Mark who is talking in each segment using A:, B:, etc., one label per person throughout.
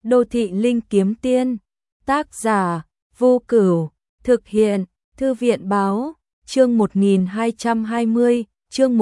A: Đô thị linh kiếm tiên. Tác giả Vô Cửu. Thực hiện Thư viện báo. Chương 1220, chương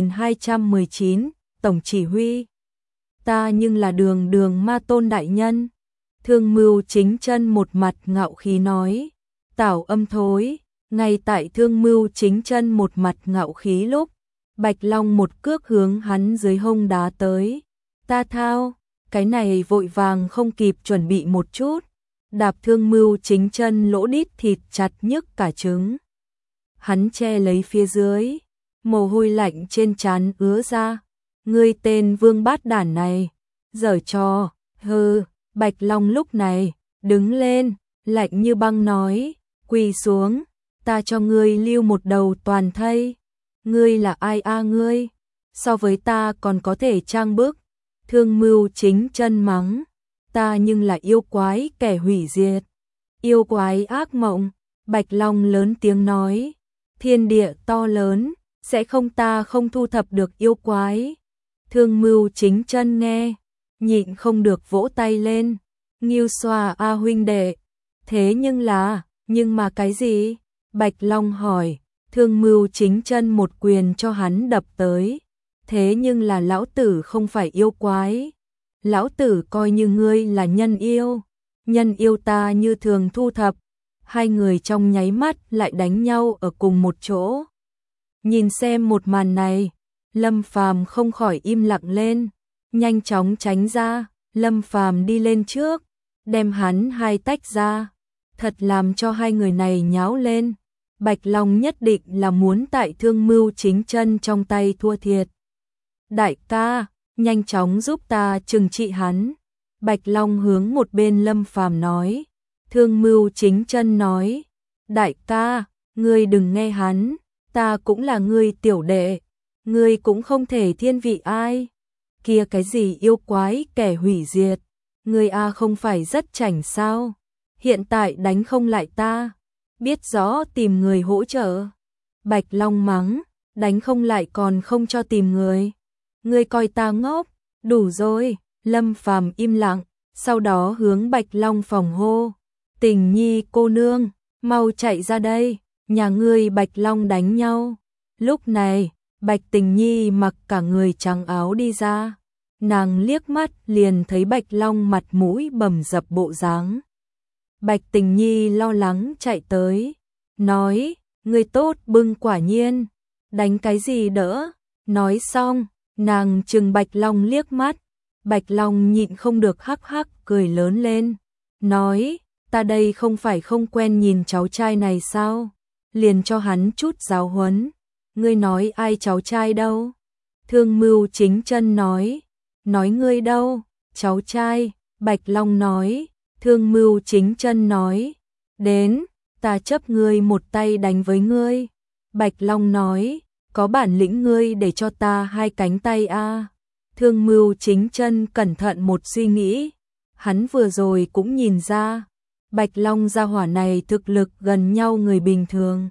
A: 1219, Tổng chỉ huy. Ta nhưng là Đường Đường Ma Tôn đại nhân. Thương Mưu Chính Chân một mặt ngạo khí nói. Tảo Âm thối. Ngay tại Thương Mưu Chính Chân một mặt ngạo khí lúc, Bạch Long một cước hướng hắn dưới hông đá tới. Ta thao, cái này vội vàng không kịp chuẩn bị một chút, đạp Thương Mưu Chính Chân lỗ đít thịt chặt nhức cả trứng. Hắn che lấy phía dưới, mồ hôi lạnh trên trán ứa ra. Ngươi tên vương bát đản này, giở trò, hừ. Bạch Long lúc này đứng lên, lạnh như băng nói, quỳ xuống, ta cho ngươi lưu một đầu toàn thây. Ngươi là ai a ngươi? So với ta còn có thể trang bức. Thương Mưu Chính Chân mắng, ta nhưng là yêu quái kẻ hủy diệt, yêu quái ác mộng. Bạch Long lớn tiếng nói, thiên địa to lớn, sẽ không ta không thu thập được yêu quái. Thương Mưu Chính Chân nghe, nhịn không được vỗ tay lên, nghiêu xoa a huynh đệ. Thế nhưng mà cái gì? Bạch Long hỏi. Thương Mưu Chính Chân một quyền cho hắn đập tới. Thế nhưng là lão tử không phải yêu quái. Lão tử coi như ngươi là nhân yêu ta như thường thu thập. Hai người trong nháy mắt lại đánh nhau ở cùng một chỗ. Nhìn xem một màn này, Lâm Phàm không khỏi im lặng lên, nhanh chóng tránh ra. Lâm Phàm đi lên trước, đem hắn hai tách ra, thật làm cho hai người này nháo lên. Bạch Long nhất định là muốn tại Thương Mưu Chính Chân trong tay thua thiệt. Đại ca, nhanh chóng giúp ta trừng trị hắn. Bạch Long hướng một bên Lâm Phàm nói. Thương Mưu Chính Chân nói, đại ca, ngươi đừng nghe hắn, ta cũng là ngươi tiểu đệ, ngươi cũng không thể thiên vị ai. Kia cái gì yêu quái kẻ hủy diệt, ngươi a không phải rất chảnh sao? Hiện tại đánh không lại ta, biết rõ tìm người hỗ trợ. Bạch Long mắng, đánh không lại còn không cho tìm người. Ngươi coi ta ngốc, đủ rồi. Lâm Phàm im lặng, sau đó hướng Bạch Long phòng hô. Tình Nhi cô nương, mau chạy ra đây, nhà ngươi Bạch Long đánh nhau. Lúc này, Bạch Tình Nhi mặc cả người trắng áo đi ra. Nàng liếc mắt liền thấy Bạch Long mặt mũi bầm dập bộ dáng. Bạch Tình Nhi lo lắng chạy tới, nói, ngươi tốt bưng quả nhiên, đánh cái gì đỡ. Nói xong, nàng trừng Bạch Long liếc mắt. Bạch Long nhịn không được hắc hắc cười lớn lên, nói, ta đây không phải không quen nhìn cháu trai này sao, liền cho hắn chút giáo huấn. Ngươi nói ai cháu trai đâu? Thương Mưu Chính Chân nói ngươi đâu, cháu trai. Bạch Long nói. Thương Mưu Chính Chân nói, đến, ta chấp ngươi một tay đánh với ngươi. Bạch Long nói, có bản lĩnh ngươi để cho ta hai cánh tay a. Thương Mưu Chính Chân cẩn thận một suy nghĩ, hắn vừa rồi cũng nhìn ra, Bạch Long gia hỏa này thực lực gần nhau người bình thường,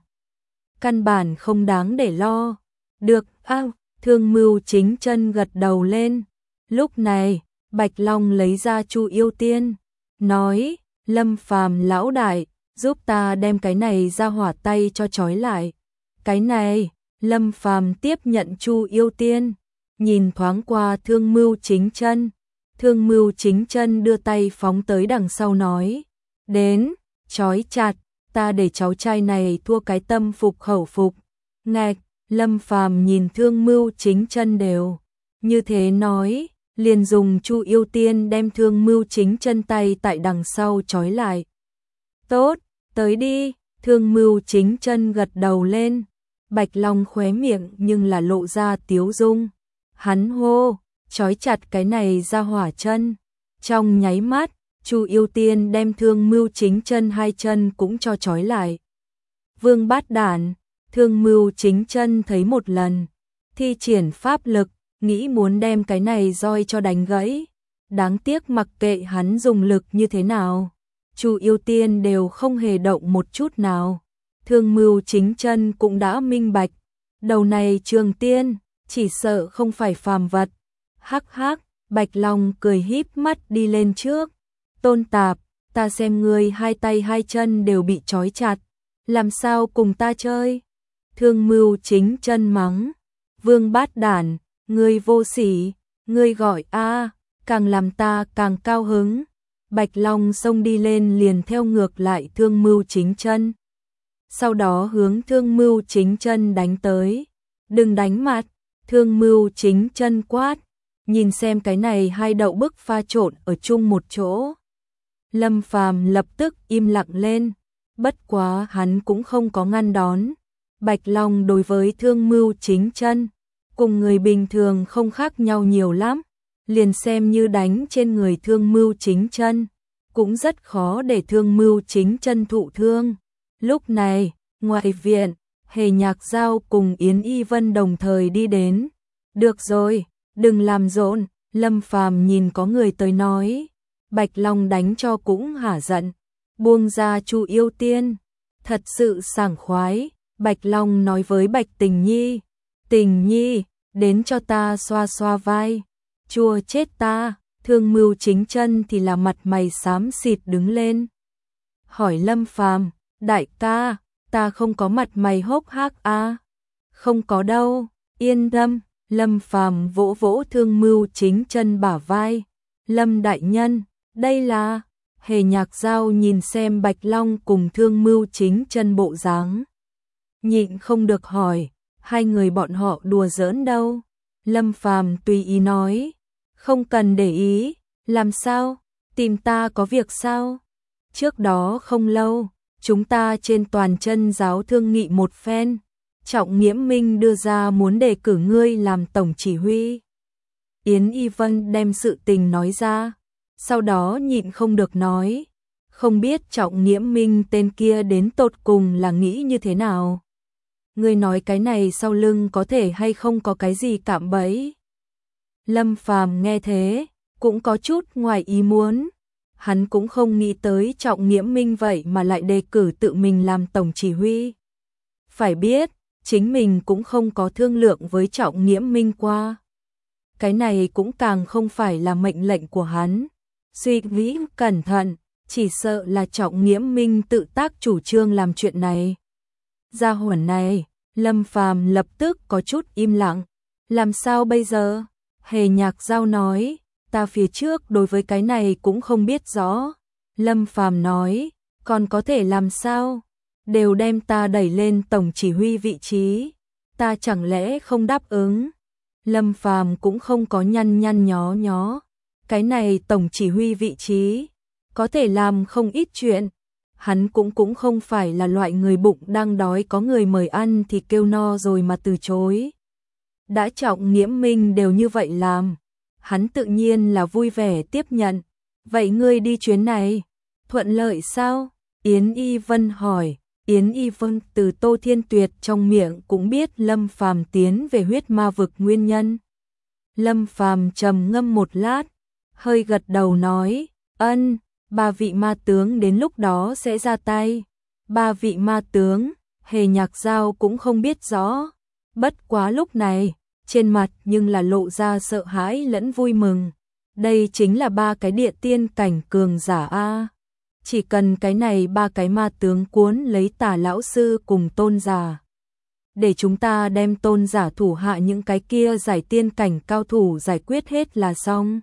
A: căn bản không đáng để lo. Được, Thương Mưu Chính Chân gật đầu lên. Lúc này, Bạch Long lấy ra Chu Yêu Tiên, nói, Lâm Phàm lão đại, giúp ta đem cái này ra hỏa tay cho trói lại. Cái này, Lâm Phàm tiếp nhận Chu Yêu Tiên, nhìn thoáng qua Thương Mưu Chính Chân. Thương Mưu Chính Chân đưa tay phóng tới đằng sau nói, đến, trói chặt, ta để cháu trai này thua cái tâm phục khẩu phục. Ngạch, Lâm Phàm nhìn Thương Mưu Chính Chân đều như thế nói, liền dùng Chu Yêu Tiên đem Thương Mưu Chính Chân tay tại đằng sau trói lại. Tốt, tới đi. Thương Mưu Chính Chân gật đầu lên. Bạch Long khóe miệng nhưng là lộ ra tiếu dung. Hắn hô, trói chặt cái này ra hỏa chân. Trong nháy mắt, Chu Yêu Tiên đem Thương Mưu Chính Chân hai chân cũng cho trói lại. Vương bát đản. Thương Mưu Chính Chân thấy một lần, thi triển pháp lực, nghĩ muốn đem cái này roi cho đánh gãy. Đáng tiếc mặc kệ hắn dùng lực như thế nào, Chu Yêu Tiên đều không hề động một chút nào. Thương Mưu Chính Chân cũng đã minh bạch, đầu này Trường Tiên chỉ sợ không phải phàm vật. Hắc hắc, Bạch Long cười híp mắt đi lên trước, Tôn Tạp, ta xem ngươi hai tay hai chân đều bị trói chặt, làm sao cùng ta chơi? Thương Mưu Chính Chân mắng, Vương Bát Đản, ngươi vô sỉ, ngươi gọi a, càng làm ta càng cao hứng. Bạch Long xông đi lên liền theo ngược lại Thương Mưu Chính Chân. Sau đó hướng Thương Mưu Chính Chân đánh tới. Đừng đánh mặt, Thương Mưu Chính Chân quát, nhìn xem cái này hai đậu bức pha trộn ở chung một chỗ. Lâm Phàm lập tức im lặng lên, bất quá hắn cũng không có ngăn đón. Bạch Long đối với Thương Mưu Chính Chân, cùng người bình thường không khác nhau nhiều lắm, liền xem như đánh trên người Thương Mưu Chính Chân, cũng rất khó để Thương Mưu Chính Chân thụ thương. Lúc này, ngoài viện, Hề Nhạc Giao cùng Yến Y Vân đồng thời đi đến. Được rồi, đừng làm rộn, Lâm Phàm nhìn có người tới nói. Bạch Long đánh cho cũng hả giận, buông ra Chu Yêu Tiên, thật sự sảng khoái. Bạch Long nói với Bạch Tình Nhi, đến cho ta xoa xoa vai, chua chết ta. Thương Mưu Chính Chân thì là mặt mày xám xịt đứng lên. Hỏi Lâm Phàm, đại ca, ta không có mặt mày hốc hác à? Không có đâu, yên tâm. Lâm Phàm vỗ vỗ Thương Mưu Chính Chân bả vai. Lâm đại nhân, đây là... Hề Nhạc Giao nhìn xem Bạch Long cùng Thương Mưu Chính Chân bộ dáng, nhịn không được hỏi, hai người bọn họ đùa giỡn đâu? Lâm Phàm tùy ý nói, không cần để ý. Làm sao? Tìm ta có việc sao? Trước đó không lâu, chúng ta trên toàn chân giáo thương nghị một phen, Trọng Nghiễm Minh đưa ra muốn đề cử ngươi làm tổng chỉ huy. Yến Y Vân đem sự tình nói ra, sau đó nhịn không được nói, không biết Trọng Nghiễm Minh tên kia đến tột cùng là nghĩ như thế nào? Ngươi nói cái này sau lưng có thể hay không có cái gì cạm bẫy? Lâm Phàm nghe thế, cũng có chút ngoài ý muốn. Hắn cũng không nghĩ tới Trọng Nghiễm Minh vậy mà lại đề cử tự mình làm tổng chỉ huy. Phải biết, chính mình cũng không có thương lượng với Trọng Nghiễm Minh qua. Cái này cũng càng không phải là mệnh lệnh của hắn. Suy nghĩ cẩn thận, chỉ sợ là Trọng Nghiễm Minh tự tác chủ trương làm chuyện này. Gia hỏa này, Lâm Phàm lập tức có chút im lặng. Làm sao bây giờ? Hề Nhạc Giao nói, ta phía trước đối với cái này cũng không biết rõ. Lâm Phàm nói, còn có thể làm sao? Đều đem ta đẩy lên tổng chỉ huy vị trí, ta chẳng lẽ không đáp ứng? Lâm Phàm cũng không có nhăn nhó. Cái này tổng chỉ huy vị trí, có thể làm không ít chuyện. Hắn cũng không phải là loại người bụng đang đói có người mời ăn thì kêu no rồi mà từ chối. Đã Trọng Nghiễm Minh đều như vậy làm, hắn tự nhiên là vui vẻ tiếp nhận. Vậy ngươi đi chuyến này, thuận lợi sao? Yến Y Vân hỏi. Yến Y Vân từ Tô Thiên Tuyệt trong miệng cũng biết Lâm Phàm tiến về huyết ma vực nguyên nhân. Lâm Phàm trầm ngâm một lát, hơi gật đầu nói, ân, 3 vị ma tướng đến lúc đó sẽ ra tay. 3 vị ma tướng, Hề Nhạc Giao cũng không biết rõ. Bất quá lúc này, trên mặt nhưng là lộ ra sợ hãi lẫn vui mừng. Đây chính là 3 cái địa tiên cảnh cường giả a. Chỉ cần cái này 3 cái ma tướng cuốn lấy Tả lão sư cùng Tôn giả, để chúng ta đem Tôn giả thủ hạ những cái kia giải tiên cảnh cao thủ giải quyết hết là xong.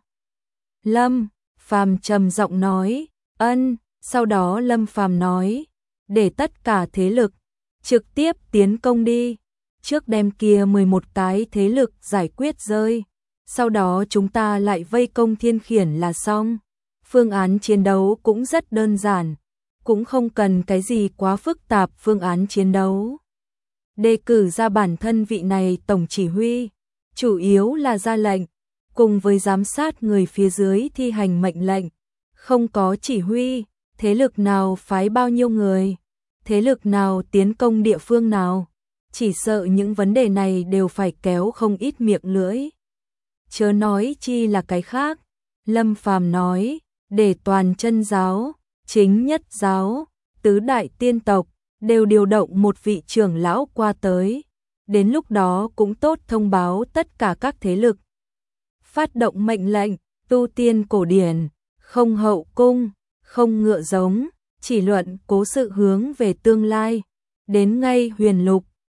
A: Lâm Phàm trầm giọng nói, ân. Sau đó Lâm Phàm nói, để tất cả thế lực trực tiếp tiến công đi, trước đem kia 11 cái thế lực giải quyết rơi, sau đó chúng ta lại vây công Thiên Khiển là xong. Phương án chiến đấu cũng rất đơn giản, cũng không cần cái gì quá phức tạp. Phương án chiến đấu đề cử ra bản thân vị này tổng chỉ huy, chủ yếu là ra lệnh, cùng với giám sát người phía dưới thi hành mệnh lệnh. Không có chỉ huy, thế lực nào phái bao nhiêu người, thế lực nào tiến công địa phương nào, chỉ sợ những vấn đề này đều phải kéo không ít miệng lưỡi. Chớ nói chi là cái khác. Lâm Phàm nói, để toàn chân giáo, chính nhất giáo, tứ đại tiên tộc đều điều động một vị trưởng lão qua tới. Đến lúc đó cũng tốt thông báo tất cả các thế lực. Phát động mệnh lệnh, tu tiên cổ điển, không hậu cung, không ngựa giống, chỉ luận cố sự hướng về tương lai. Đến ngay Huyền Lục,